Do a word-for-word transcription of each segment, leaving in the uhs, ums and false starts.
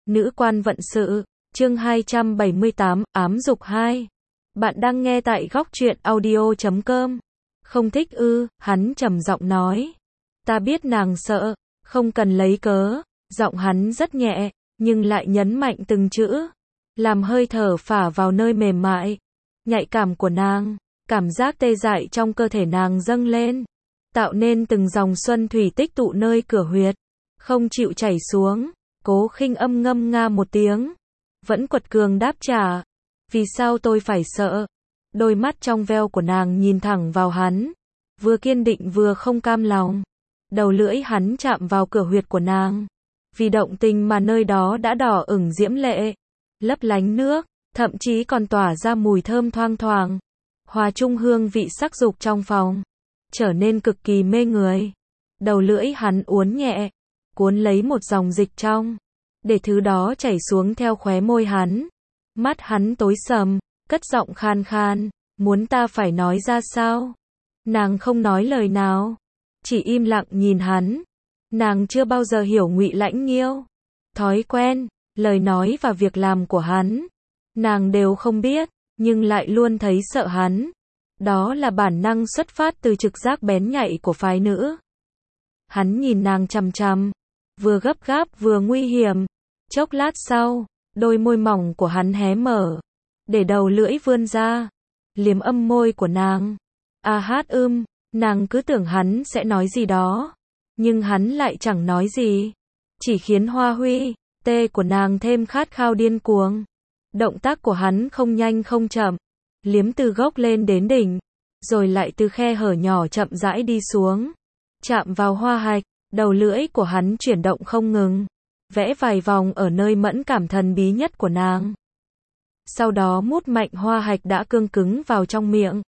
Nữ quan vận sự, chương hai trăm bảy mươi tám, ám dục hai. Bạn đang nghe tại góc truyện audio chấm com. Không thích ư, hắn trầm giọng nói. Ta biết nàng sợ, không cần lấy cớ. Giọng hắn rất nhẹ, nhưng lại nhấn mạnh từng chữ. Làm hơi thở phả vào nơi mềm mại, nhạy cảm của nàng. Cảm giác tê dại trong cơ thể nàng dâng lên, tạo nên từng dòng xuân thủy tích tụ nơi cửa huyệt, không chịu chảy xuống. Cố Khinh Âm ngâm nga một tiếng, vẫn quật cường đáp trả. Vì sao tôi phải sợ? Đôi mắt trong veo của nàng nhìn thẳng vào hắn, vừa kiên định vừa không cam lòng. Đầu lưỡi hắn chạm vào cửa huyệt của nàng, vì động tình mà nơi đó đã đỏ ửng diễm lệ, lấp lánh nước, thậm chí còn tỏa ra mùi thơm thoang thoảng, hòa chung hương vị sắc dục trong phòng, trở nên cực kỳ mê người. Đầu lưỡi hắn uốn nhẹ, cuốn lấy một dòng dịch trong, để thứ đó chảy xuống theo khóe môi hắn. Mắt hắn tối sầm, cất giọng khan khan, muốn ta phải nói ra sao? Nàng không nói lời nào, chỉ im lặng nhìn hắn. Nàng chưa bao giờ hiểu Ngụy Lãnh Nghiêu, thói quen, lời nói và việc làm của hắn, nàng đều không biết, nhưng lại luôn thấy sợ hắn. Đó là bản năng xuất phát từ trực giác bén nhạy của phái nữ. Hắn nhìn nàng chằm chằm, vừa gấp gáp vừa nguy hiểm. Chốc lát sau, đôi môi mỏng của hắn hé mở, để đầu lưỡi vươn ra, liếm âm môi của nàng. A hát ưm, nàng cứ tưởng hắn sẽ nói gì đó, nhưng hắn lại chẳng nói gì, chỉ khiến hoa huy, tê của nàng thêm khát khao điên cuồng. Động tác của hắn không nhanh không chậm, liếm từ gốc lên đến đỉnh, rồi lại từ khe hở nhỏ chậm rãi đi xuống, chạm vào hoa hạch. Đầu lưỡi của hắn chuyển động không ngừng, vẽ vài vòng ở nơi mẫn cảm thần bí nhất của nàng. Sau đó mút mạnh hoa hạch đã cương cứng vào trong miệng.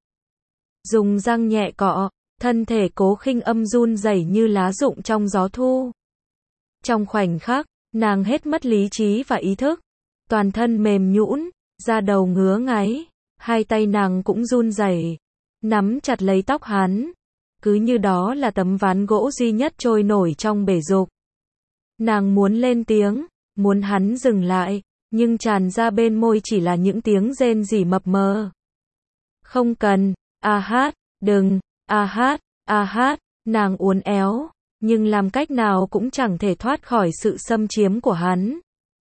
Dùng răng nhẹ cọ, thân thể Cố Khinh Âm run rẩy như lá rụng trong gió thu. Trong khoảnh khắc, nàng hết mất lý trí và ý thức, toàn thân mềm nhũn, da đầu ngứa ngáy, hai tay nàng cũng run rẩy, nắm chặt lấy tóc hắn, cứ như đó là tấm ván gỗ duy nhất trôi nổi trong bể dục. Nàng muốn lên tiếng, muốn hắn dừng lại, nhưng tràn ra bên môi chỉ là những tiếng rên rỉ mập mờ. Không cần, a hát, đừng, a hát, a hát, nàng uốn éo, nhưng làm cách nào cũng chẳng thể thoát khỏi sự xâm chiếm của hắn.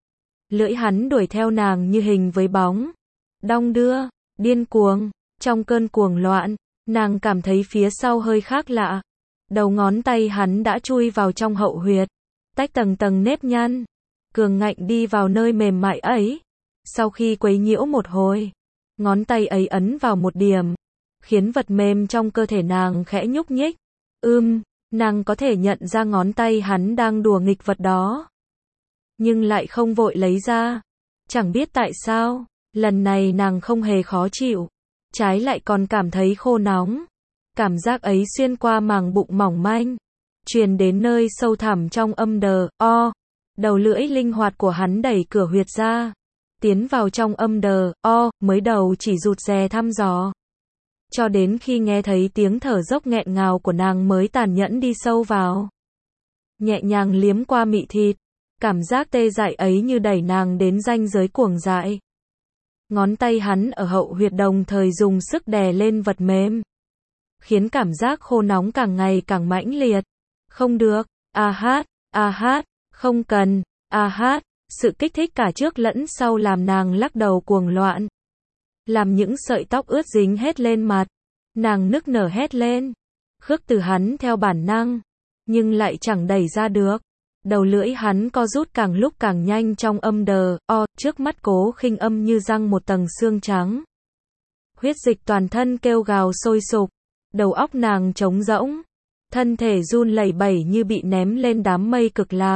Lưỡi hắn đuổi theo nàng như hình với bóng, đong đưa, điên cuồng. Trong cơn cuồng loạn, nàng cảm thấy phía sau hơi khác lạ. Đầu ngón tay hắn đã chui vào trong hậu huyệt, tách tầng tầng nếp nhăn, cường ngạnh đi vào nơi mềm mại ấy. Sau khi quấy nhiễu một hồi, ngón tay ấy ấn vào một điểm, khiến vật mềm trong cơ thể nàng khẽ nhúc nhích. Ưm, nàng có thể nhận ra ngón tay hắn đang đùa nghịch vật đó, nhưng lại không vội lấy ra. Chẳng biết tại sao, lần này nàng không hề khó chịu, trái lại còn cảm thấy khô nóng. Cảm giác ấy xuyên qua màng bụng mỏng manh, truyền đến nơi sâu thẳm trong âm đờ, o. Đầu lưỡi linh hoạt của hắn đẩy cửa huyệt ra, tiến vào trong âm đờ, o, mới đầu chỉ rụt rè thăm dò. Cho đến khi nghe thấy tiếng thở dốc nghẹn ngào của nàng mới tàn nhẫn đi sâu vào. Nhẹ nhàng liếm qua mị thịt, cảm giác tê dại ấy như đẩy nàng đến ranh giới cuồng dại. Ngón tay hắn ở hậu huyệt đồng thời dùng sức đè lên vật mềm, khiến cảm giác khô nóng càng ngày càng mãnh liệt. Không được, a hát, a hát, không cần, a hát. Sự kích thích cả trước lẫn sau làm nàng lắc đầu cuồng loạn, làm những sợi tóc ướt dính hết lên mặt. Nàng nức nở hét lên, khước từ hắn theo bản năng, nhưng lại chẳng đẩy ra được. Đầu lưỡi hắn co rút càng lúc càng nhanh trong âm đờ, o, trước mắt Cố Khinh Âm như răng một tầng xương trắng. Huyết dịch toàn thân kêu gào sôi sục, đầu óc nàng trống rỗng, thân thể run lẩy bẩy như bị ném lên đám mây cực lạc.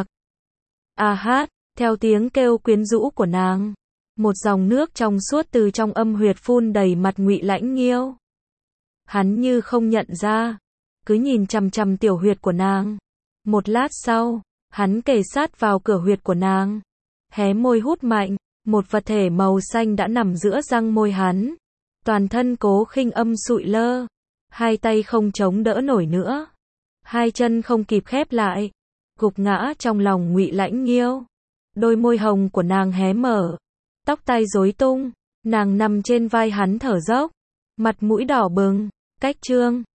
A hát, theo tiếng kêu quyến rũ của nàng, một dòng nước trong suốt từ trong âm huyệt phun đầy mặt Ngụy Lãnh Nghiêu. Hắn như không nhận ra, cứ nhìn chằm chằm tiểu huyệt của nàng. Một lát sau, hắn kề sát vào cửa huyệt của nàng, hé môi hút mạnh, một vật thể màu xanh đã nằm giữa răng môi hắn. Toàn thân Cố Khinh Âm sụi lơ, hai tay không chống đỡ nổi nữa, hai chân không kịp khép lại, gục ngã trong lòng Ngụy Lãnh Nghiêu. Đôi môi hồng của nàng hé mở. Tóc tai rối tung. Nàng nằm trên vai hắn thở dốc. Mặt mũi đỏ bừng. Cách Trương